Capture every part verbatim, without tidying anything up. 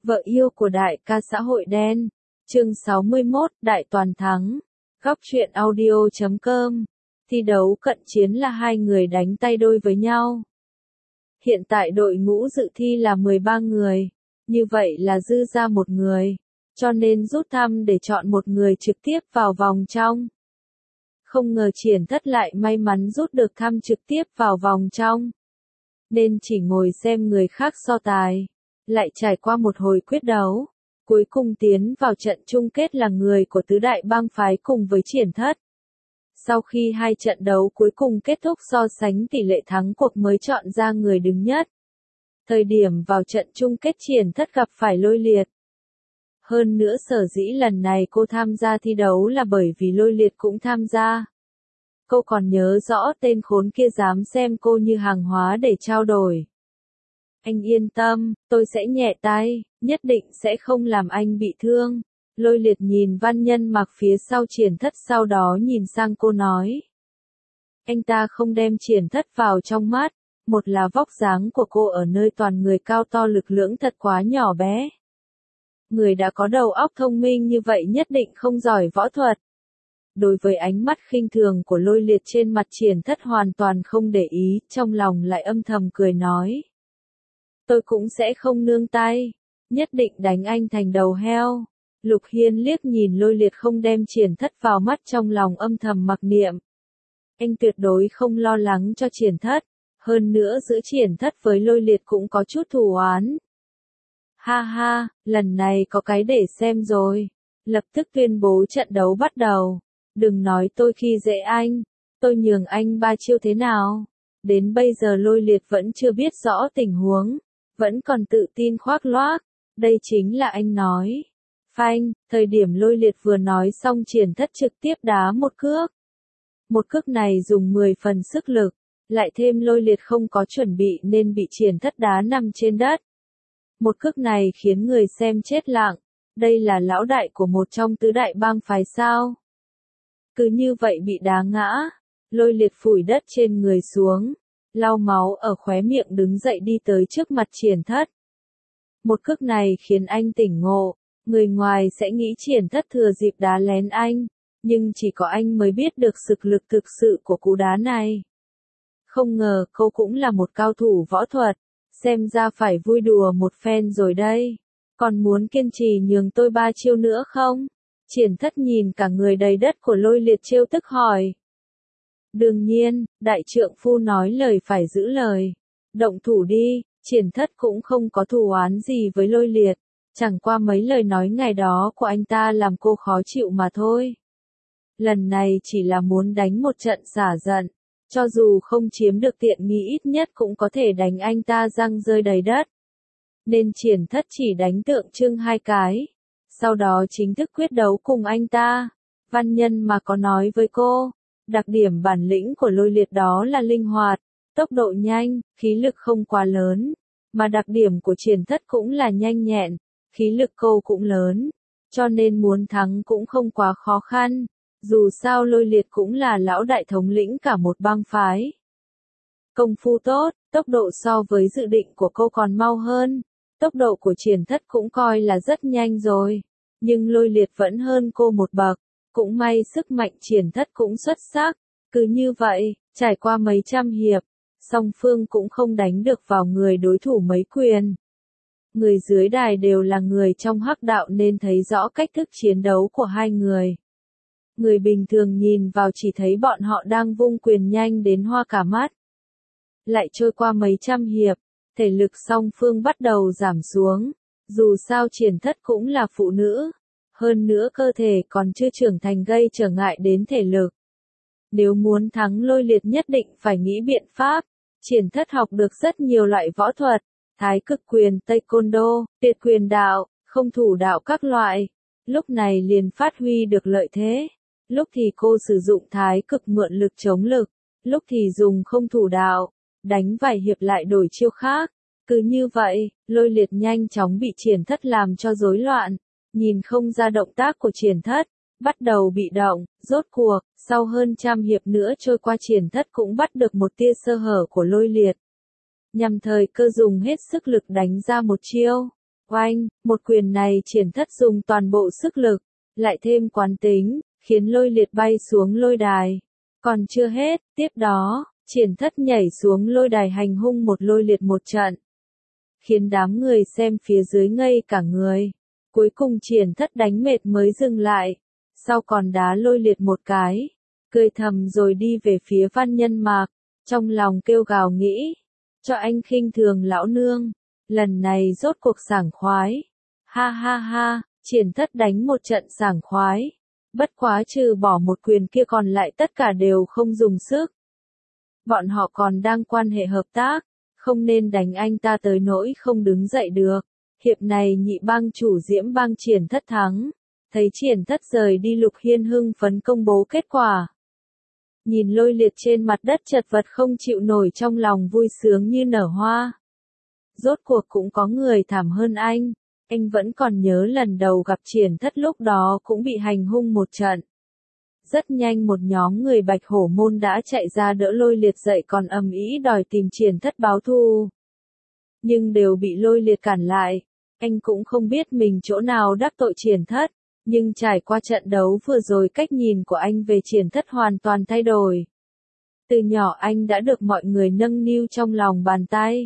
Vợ yêu của đại ca xã hội đen. Chương sáu mươi mốt, Đại toàn thắng. Góc truyện audio chấm com. Thi đấu cận chiến là hai người đánh tay đôi với nhau. Hiện tại đội ngũ dự thi là mười ba người, như vậy là dư ra một người, cho nên rút thăm để chọn một người trực tiếp vào vòng trong. Không ngờ Triển Thất lại may mắn rút được thăm trực tiếp vào vòng trong, nên chỉ ngồi xem người khác so tài. Lại trải qua một hồi quyết đấu, cuối cùng tiến vào trận chung kết là người của tứ đại bang phái cùng với Triển Thất. Sau khi hai trận đấu cuối cùng kết thúc so sánh tỷ lệ thắng cuộc mới chọn ra người đứng nhất. Thời điểm vào trận chung kết Triển Thất gặp phải Lôi Liệt. Hơn nữa sở dĩ lần này cô tham gia thi đấu là bởi vì Lôi Liệt cũng tham gia. Cô còn nhớ rõ tên khốn kia dám xem cô như hàng hóa để trao đổi. Anh yên tâm, tôi sẽ nhẹ tay, nhất định sẽ không làm anh bị thương. Lôi Liệt nhìn Văn Nhân Mặc phía sau Triển Thất, sau đó nhìn sang cô nói. Anh ta không đem Triển Thất vào trong mắt, một là vóc dáng của cô ở nơi toàn người cao to lực lưỡng thật quá nhỏ bé. Người đã có đầu óc thông minh như vậy nhất định không giỏi võ thuật. Đối với ánh mắt khinh thường của Lôi Liệt trên mặt, Triển Thất hoàn toàn không để ý, trong lòng lại âm thầm cười nói. Tôi cũng sẽ không nương tay, nhất định đánh anh thành đầu heo. Lục Hiên liếc nhìn Lôi Liệt không đem Triển Thất vào mắt, trong lòng âm thầm mặc niệm. Anh tuyệt đối không lo lắng cho Triển Thất, hơn nữa giữa Triển Thất với Lôi Liệt cũng có chút thù oán. Ha ha, lần này có cái để xem rồi. Lập tức tuyên bố trận đấu bắt đầu. Đừng nói tôi khi dễ anh, tôi nhường anh ba chiêu thế nào. Đến bây giờ Lôi Liệt vẫn chưa biết rõ tình huống, vẫn còn tự tin khoác loác. Đây chính là anh nói. Phanh, thời điểm Lôi Liệt vừa nói xong, Triển Thất trực tiếp đá một cước. Một cước này dùng mười phần sức lực, lại thêm Lôi Liệt không có chuẩn bị nên bị Triển Thất đá nằm trên đất. Một cước này khiến người xem chết lặng, đây là lão đại của một trong tứ đại bang phái sao? Cứ như vậy bị đá ngã, Lôi Liệt phủi đất trên người xuống, lau máu ở khóe miệng đứng dậy đi tới trước mặt Triển Thất. Một cước này khiến anh tỉnh ngộ, người ngoài sẽ nghĩ Triển Thất thừa dịp đá lén anh, nhưng chỉ có anh mới biết được sức lực thực sự của cú đá này. Không ngờ cô cũng là một cao thủ võ thuật, xem ra phải vui đùa một phen rồi đây. Còn muốn kiên trì nhường tôi ba chiêu nữa không? Triển Thất nhìn cả người đầy đất của Lôi Liệt trêu tức hỏi. Đương nhiên, đại trượng phu nói lời phải giữ lời. Động thủ đi. Triển Thất cũng không có thù oán gì với Lôi Liệt, chẳng qua mấy lời nói ngày đó của anh ta làm cô khó chịu mà thôi. Lần này chỉ là muốn đánh một trận xả giận, cho dù không chiếm được tiện nghi ít nhất cũng có thể đánh anh ta răng rơi đầy đất. Nên Triển Thất chỉ đánh tượng trưng hai cái, sau đó chính thức quyết đấu cùng anh ta. Văn Nhân mà có nói với cô, đặc điểm bản lĩnh của Lôi Liệt đó là linh hoạt, tốc độ nhanh, khí lực không quá lớn, mà đặc điểm của Triển Thất cũng là nhanh nhẹn, khí lực cô cũng lớn, cho nên muốn thắng cũng không quá khó khăn, dù sao Lôi Liệt cũng là lão đại thống lĩnh cả một bang phái. Công phu tốt, tốc độ so với dự định của cô còn mau hơn, tốc độ của Triển Thất cũng coi là rất nhanh rồi, nhưng Lôi Liệt vẫn hơn cô một bậc, cũng may sức mạnh Triển Thất cũng xuất sắc, cứ như vậy, trải qua mấy trăm hiệp, song phương cũng không đánh được vào người đối thủ mấy quyền. Người dưới đài đều là người trong hắc đạo nên thấy rõ cách thức chiến đấu của hai người. Người bình thường nhìn vào chỉ thấy bọn họ đang vung quyền nhanh đến hoa cả mắt. Lại trôi qua mấy trăm hiệp, thể lực song phương bắt đầu giảm xuống, dù sao Triển Thất cũng là phụ nữ, hơn nữa cơ thể còn chưa trưởng thành gây trở ngại đến thể lực. Nếu muốn thắng Lôi Liệt nhất định phải nghĩ biện pháp. Triển Thất học được rất nhiều loại võ thuật, thái cực quyền, taekwondo, tuyệt quyền đạo, không thủ đạo các loại. Lúc này liền phát huy được lợi thế. Lúc thì cô sử dụng thái cực mượn lực chống lực, lúc thì dùng không thủ đạo, đánh vài hiệp lại đổi chiêu khác. Cứ như vậy, Lôi Liệt nhanh chóng bị Triển Thất làm cho rối loạn, nhìn không ra động tác của Triển Thất. Bắt đầu bị động, rốt cuộc, sau hơn trăm hiệp nữa trôi qua Triển Thất cũng bắt được một tia sơ hở của Lôi Liệt. Nhằm thời cơ dùng hết sức lực đánh ra một chiêu. Oanh, một quyền này Triển Thất dùng toàn bộ sức lực, lại thêm quán tính, khiến Lôi Liệt bay xuống lôi đài. Còn chưa hết, tiếp đó, Triển Thất nhảy xuống lôi đài hành hung một Lôi Liệt một trận, khiến đám người xem phía dưới ngây cả người. Cuối cùng Triển Thất đánh mệt mới dừng lại, sau còn đá Lôi Liệt một cái, cười thầm rồi đi về phía Văn Nhân Mạc, trong lòng kêu gào nghĩ, cho anh khinh thường lão nương, lần này rốt cuộc sảng khoái. Ha ha ha, Triển Thất đánh một trận sảng khoái, bất quá trừ bỏ một quyền kia còn lại tất cả đều không dùng sức. Bọn họ còn đang quan hệ hợp tác, không nên đánh anh ta tới nỗi không đứng dậy được. Hiệp này nhị bang chủ Diễm bang Triển Thất thắng, thấy Triển Thất rời đi Lục Hiên hưng phấn công bố kết quả. Nhìn Lôi Liệt trên mặt đất chật vật không chịu nổi trong lòng vui sướng như nở hoa. Rốt cuộc cũng có người thảm hơn anh, anh vẫn còn nhớ lần đầu gặp Triển Thất lúc đó cũng bị hành hung một trận. Rất nhanh một nhóm người Bạch Hổ môn đã chạy ra đỡ Lôi Liệt dậy còn ầm ĩ đòi tìm Triển Thất báo thù. Nhưng đều bị Lôi Liệt cản lại, anh cũng không biết mình chỗ nào đắc tội Triển Thất, nhưng trải qua trận đấu vừa rồi cách nhìn của anh về Triển Thất hoàn toàn thay đổi. Từ nhỏ anh đã được mọi người nâng niu trong lòng bàn tay.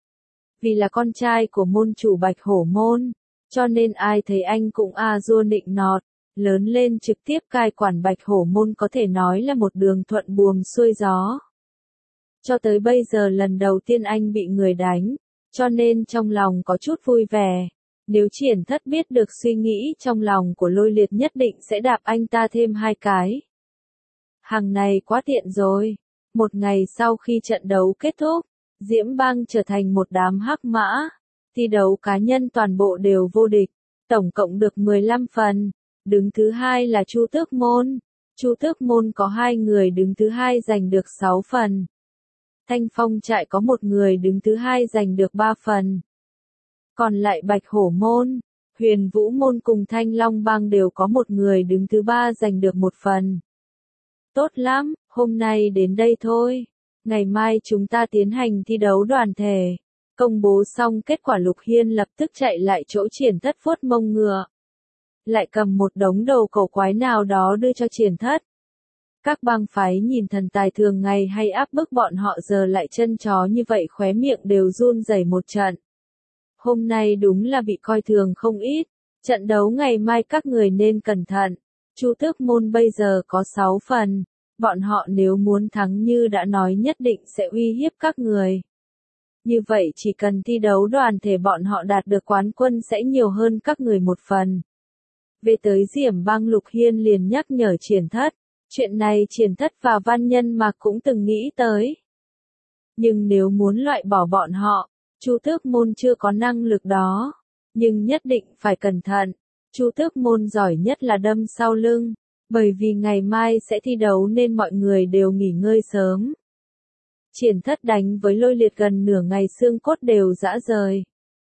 Vì là con trai của môn chủ Bạch Hổ môn, cho nên ai thấy anh cũng a dua nịnh nọt, lớn lên trực tiếp cai quản Bạch Hổ môn có thể nói là một đường thuận buồm xuôi gió. Cho tới bây giờ lần đầu tiên anh bị người đánh, cho nên trong lòng có chút vui vẻ. Nếu Triển Thất biết được suy nghĩ trong lòng của Lôi Liệt nhất định sẽ đạp anh ta thêm hai cái. Hàng này quá tiện rồi. Một ngày sau khi trận đấu kết thúc, Diễm bang trở thành một đám hắc mã. Thi đấu cá nhân toàn bộ đều vô địch, tổng cộng được mười lăm phần. Đứng thứ hai là Chu Tước môn. Chu Tước môn có hai người đứng thứ hai giành được sáu phần. Thanh Phong trại có một người đứng thứ hai giành được ba phần. Còn lại Bạch Hổ môn, Huyền Vũ môn cùng Thanh Long bang đều có một người đứng thứ ba giành được một phần. Tốt lắm, hôm nay đến đây thôi. Ngày mai chúng ta tiến hành thi đấu đoàn thể. Công bố xong kết quả Lục Hiên lập tức chạy lại chỗ Triển Thất vuốt mông ngựa. Lại cầm một đống đầu cổ quái nào đó đưa cho Triển Thất. Các bang phái nhìn thần tài thường ngày hay áp bức bọn họ giờ lại chân chó như vậy khóe miệng đều run rẩy một trận. Hôm nay đúng là bị coi thường không ít, trận đấu ngày mai các người nên cẩn thận. Chu Tước môn bây giờ có sáu phần, bọn họ nếu muốn thắng như đã nói nhất định sẽ uy hiếp các người. Như vậy chỉ cần thi đấu đoàn thể bọn họ đạt được quán quân sẽ nhiều hơn các người một phần. Về tới Diễm bang Lục Hiên liền nhắc nhở Triển Thất, chuyện này Triển Thất và Văn Nhân Mạc cũng từng nghĩ tới. Nhưng nếu muốn loại bỏ bọn họ, Chu Tước môn chưa có năng lực đó, nhưng nhất định phải cẩn thận. Chu Tước môn giỏi nhất là đâm sau lưng, bởi vì ngày mai sẽ thi đấu nên mọi người đều nghỉ ngơi sớm. Triển Thất đánh với Lôi Liệt gần nửa ngày xương cốt đều rã rời.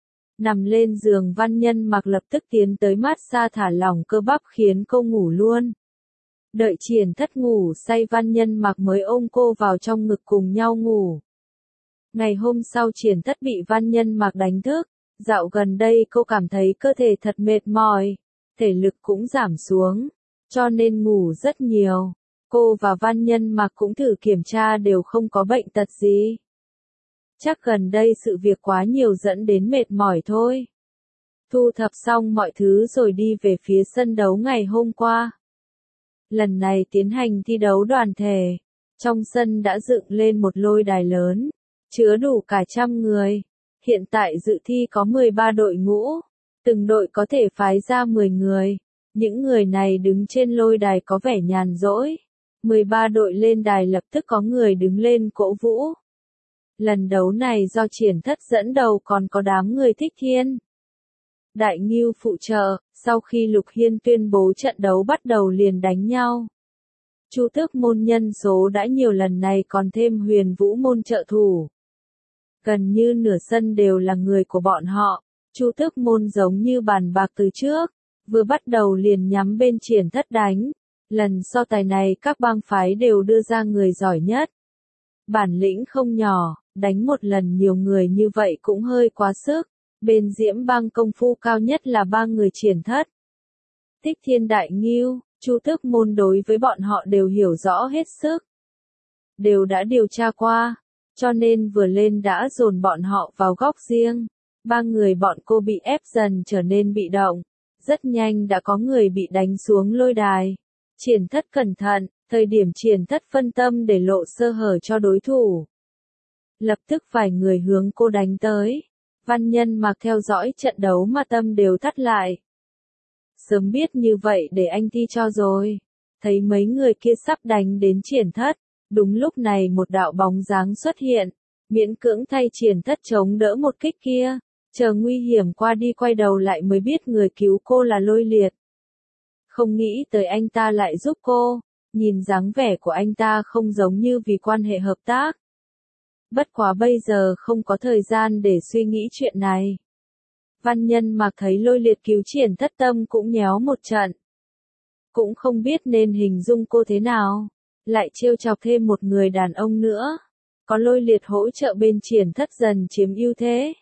Nằm lên giường Văn Nhân Mạc lập tức tiến tới mát xa thả lỏng cơ bắp khiến cô ngủ luôn. Đợi Triển Thất ngủ say Văn Nhân Mạc mới ôm cô vào trong ngực cùng nhau ngủ. Ngày hôm sau Triển Thất bị Văn Nhân Mạc đánh thức, dạo gần đây cô cảm thấy cơ thể thật mệt mỏi, thể lực cũng giảm xuống, cho nên ngủ rất nhiều. Cô và Văn Nhân Mạc cũng thử kiểm tra đều không có bệnh tật gì. Chắc gần đây sự việc quá nhiều dẫn đến mệt mỏi thôi. Thu thập xong mọi thứ rồi đi về phía sân đấu ngày hôm qua. Lần này tiến hành thi đấu đoàn thể, trong sân đã dựng lên một lôi đài lớn, chứa đủ cả trăm người. Hiện tại dự thi có mười ba đội ngũ, từng đội có thể phái ra mười người. Những người này đứng trên lôi đài có vẻ nhàn rỗi. mười ba đội lên đài lập tức có người đứng lên cổ vũ. Lần đấu này do Triển Thất dẫn đầu còn có đám người Thích Thiên, Đại Ngưu phụ trợ, sau khi Lục Hiên tuyên bố trận đấu bắt đầu liền đánh nhau. Chu Tước môn nhân số đã nhiều lần này còn thêm Huyền Vũ môn trợ thủ. Gần như nửa sân đều là người của bọn họ, Chu Tước môn giống như bàn bạc từ trước, vừa bắt đầu liền nhắm bên Triển Thất đánh. Lần so tài này các bang phái đều đưa ra người giỏi nhất. Bản lĩnh không nhỏ, đánh một lần nhiều người như vậy cũng hơi quá sức, Bên Diễm Bang công phu cao nhất là ba người Triển Thất, Thích Thiên Đại Ngưu, Chu Tước Môn đối với bọn họ đều hiểu rõ hết sức. Đều đã điều tra qua, cho nên vừa lên đã dồn bọn họ vào góc riêng. Ba người bọn cô bị ép dần trở nên bị động. Rất nhanh đã có người bị đánh xuống lôi đài. Triển Thất cẩn thận, thời điểm Triển Thất phân tâm để lộ sơ hở cho đối thủ. Lập tức vài người hướng cô đánh tới. Văn Nhân Mặc theo dõi trận đấu mà tâm đều thắt lại. Sớm biết như vậy để anh thi cho rồi. Thấy mấy người kia sắp đánh đến Triển Thất. Đúng lúc này một đạo bóng dáng xuất hiện. Miễn cưỡng thay Triển Thất chống đỡ một kích kia. Chờ nguy hiểm qua đi quay đầu lại mới biết người cứu cô là Lôi Liệt. Không nghĩ tới anh ta lại giúp cô. Nhìn dáng vẻ của anh ta không giống như vì quan hệ hợp tác. Bất quá bây giờ không có thời gian để suy nghĩ chuyện này. Văn Nhân Mặc thấy Lôi Liệt cứu Triển Thất tâm cũng nhéo một trận. Cũng không biết nên hình dung cô thế nào. Lại trêu chọc thêm một người đàn ông nữa. Có Lôi Liệt hỗ trợ bên Triển Thất dần chiếm ưu thế.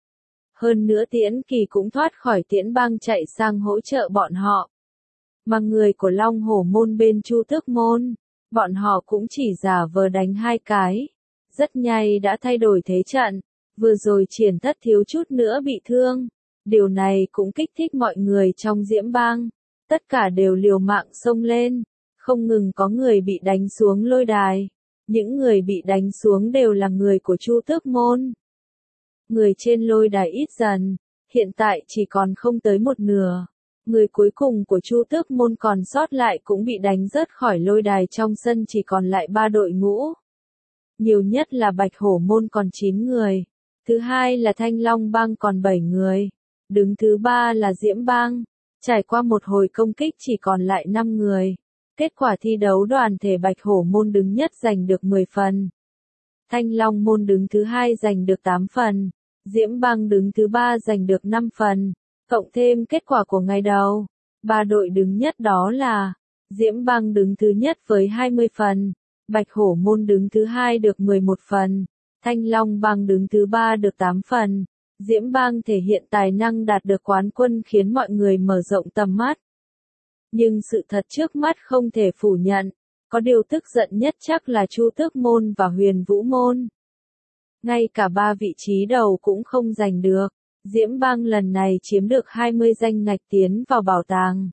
Hơn nữa Tiễn Kỳ cũng thoát khỏi Tiễn Bang chạy sang hỗ trợ bọn họ. Mà người của Long Hổ Môn bên Chu Tước Môn, bọn họ cũng chỉ giả vờ đánh hai cái. Rất nhanh đã thay đổi thế trận. Vừa rồi Triển Thất thiếu chút nữa bị thương. Điều này cũng kích thích mọi người trong Diễm Bang. Tất cả đều liều mạng xông lên. Không ngừng có người bị đánh xuống lôi đài. Những người bị đánh xuống đều là người của Chu Tước Môn. Người trên lôi đài ít dần. Hiện tại chỉ còn không tới một nửa. Người cuối cùng của Chu Tước Môn còn sót lại cũng bị đánh rớt khỏi lôi đài, trong sân chỉ còn lại ba đội ngũ. Nhiều nhất là Bạch Hổ Môn còn chín người. Thứ hai là Thanh Long Bang còn bảy người. Đứng thứ ba là Diễm Bang. Trải qua một hồi công kích chỉ còn lại năm người. Kết quả thi đấu đoàn thể Bạch Hổ Môn đứng nhất giành được mười phần. Thanh Long Môn đứng thứ hai giành được tám phần. Diễm Bang đứng thứ ba giành được năm phần. Cộng thêm kết quả của ngày đầu. Ba đội đứng nhất đó là Diễm Bang đứng thứ nhất với hai mươi phần. Bạch Hổ Môn đứng thứ hai được mười một phần. Thanh Long Bang đứng thứ ba được tám phần. Diễm Bang thể hiện tài năng đạt được quán quân khiến mọi người mở rộng tầm mắt. Nhưng sự thật trước mắt không thể phủ nhận. Có điều tức giận nhất chắc là Chu Tước Môn và Huyền Vũ Môn. Ngay cả ba vị trí đầu cũng không giành được. Diễm Bang lần này chiếm được hai mươi danh ngạch tiến vào bảo tàng.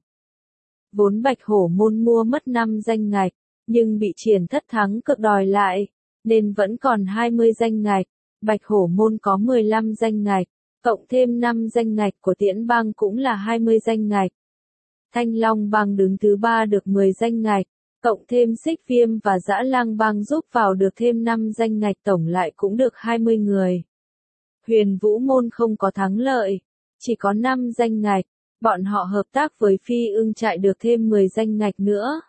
Vốn Bạch Hổ Môn mua mất năm danh ngạch, nhưng bị Triển Thất thắng cực đòi lại, nên vẫn còn hai mươi danh ngạch. Bạch Hổ Môn có mười lăm danh ngạch, cộng thêm năm danh ngạch của Tiễn Bang cũng là hai mươi danh ngạch. Thanh Long Bang đứng thứ ba được mười danh ngạch, cộng thêm Xích Viêm và Dã Lang Bang giúp vào được thêm năm danh ngạch, tổng lại cũng được hai mươi người. Huyền Vũ Môn không có thắng lợi, chỉ có năm danh ngạch, bọn họ hợp tác với Phi Ưng Trại được thêm mười danh ngạch nữa.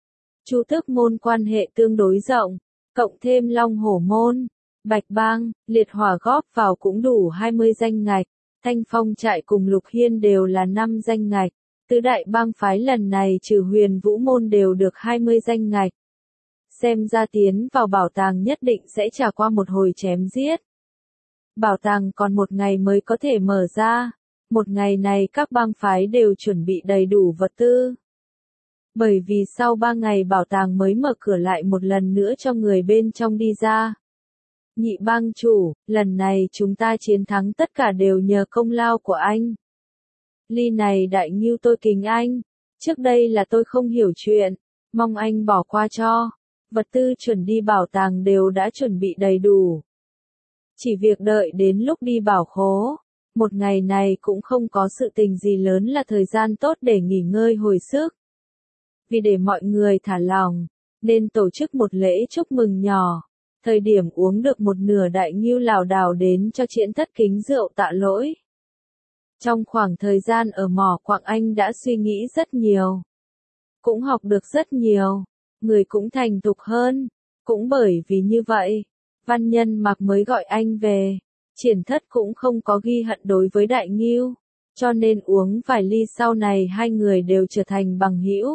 Chu Tước Môn quan hệ tương đối rộng, cộng thêm Long Hổ Môn, Bạch Bang, Liệt Hỏa góp vào cũng đủ hai mươi danh ngạch. Thanh Phong Trại cùng Lục Hiên đều là năm danh ngạch. Tứ đại bang phái lần này trừ Huyền Vũ Môn đều được hai mươi danh ngạch. Xem ra tiến vào bảo tàng nhất định sẽ trải qua một hồi chém giết. Bảo tàng còn một ngày mới có thể mở ra. Một ngày này các bang phái đều chuẩn bị đầy đủ vật tư. Bởi vì sau ba ngày bảo tàng mới mở cửa lại một lần nữa cho người bên trong đi ra. Nhị bang chủ, lần này chúng ta chiến thắng tất cả đều nhờ công lao của anh. Ly này Đại Ngưu tôi kính anh. Trước đây là tôi không hiểu chuyện. Mong anh bỏ qua cho. Vật tư chuẩn đi bảo tàng đều đã chuẩn bị đầy đủ. Chỉ việc đợi đến lúc đi bảo khố. Một ngày này cũng không có sự tình gì lớn, là thời gian tốt để nghỉ ngơi hồi sức. Vì để mọi người thả lòng, nên tổ chức một lễ chúc mừng nhỏ. Thời điểm uống được một nửa, Đại Ngưu lảo đảo đến cho Triển Thất kính rượu tạ lỗi. Trong khoảng thời gian ở mỏ quặng anh đã suy nghĩ rất nhiều. Cũng học được rất nhiều. Người cũng thành thục hơn. Cũng bởi vì như vậy, Văn Nhân Mặc mới gọi anh về. Triển Thất cũng không có ghi hận đối với Đại Ngưu. Cho nên uống vài ly sau này hai người đều trở thành bằng hữu.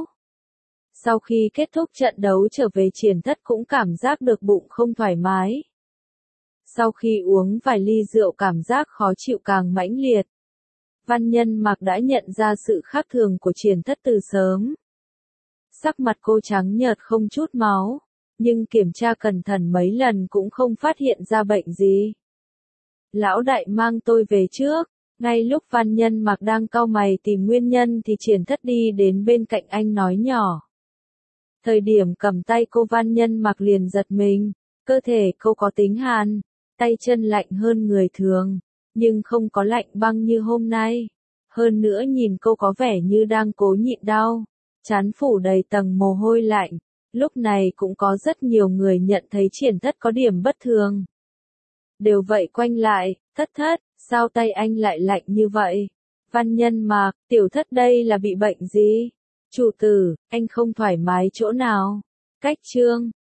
Sau khi kết thúc trận đấu trở về, Triển Thất cũng cảm giác được bụng không thoải mái. Sau khi uống vài ly rượu cảm giác khó chịu càng mãnh liệt. Văn Nhân Mặc đã nhận ra sự khác thường của Triển Thất từ sớm. Sắc mặt cô trắng nhợt không chút máu, nhưng kiểm tra cẩn thận mấy lần cũng không phát hiện ra bệnh gì. Lão đại mang tôi về trước. Ngay lúc Văn Nhân Mặc đang cau mày tìm nguyên nhân thì Triển Thất đi đến bên cạnh anh nói nhỏ. Thời điểm cầm tay cô Văn Nhân Mặc liền giật mình, cơ thể cô có tính hàn, tay chân lạnh hơn người thường, nhưng không có lạnh băng như hôm nay. Hơn nữa nhìn cô có vẻ như đang cố nhịn đau, trán phủ đầy tầng mồ hôi lạnh. Lúc này cũng có rất nhiều người nhận thấy Triển Thất có điểm bất thường. Đều vậy quanh lại, Thất Thất, sao tay anh lại lạnh như vậy? Văn Nhân Mặc, tiểu Thất đây là bị bệnh gì? Chủ tử, anh không thoải mái chỗ nào? Cách Trương,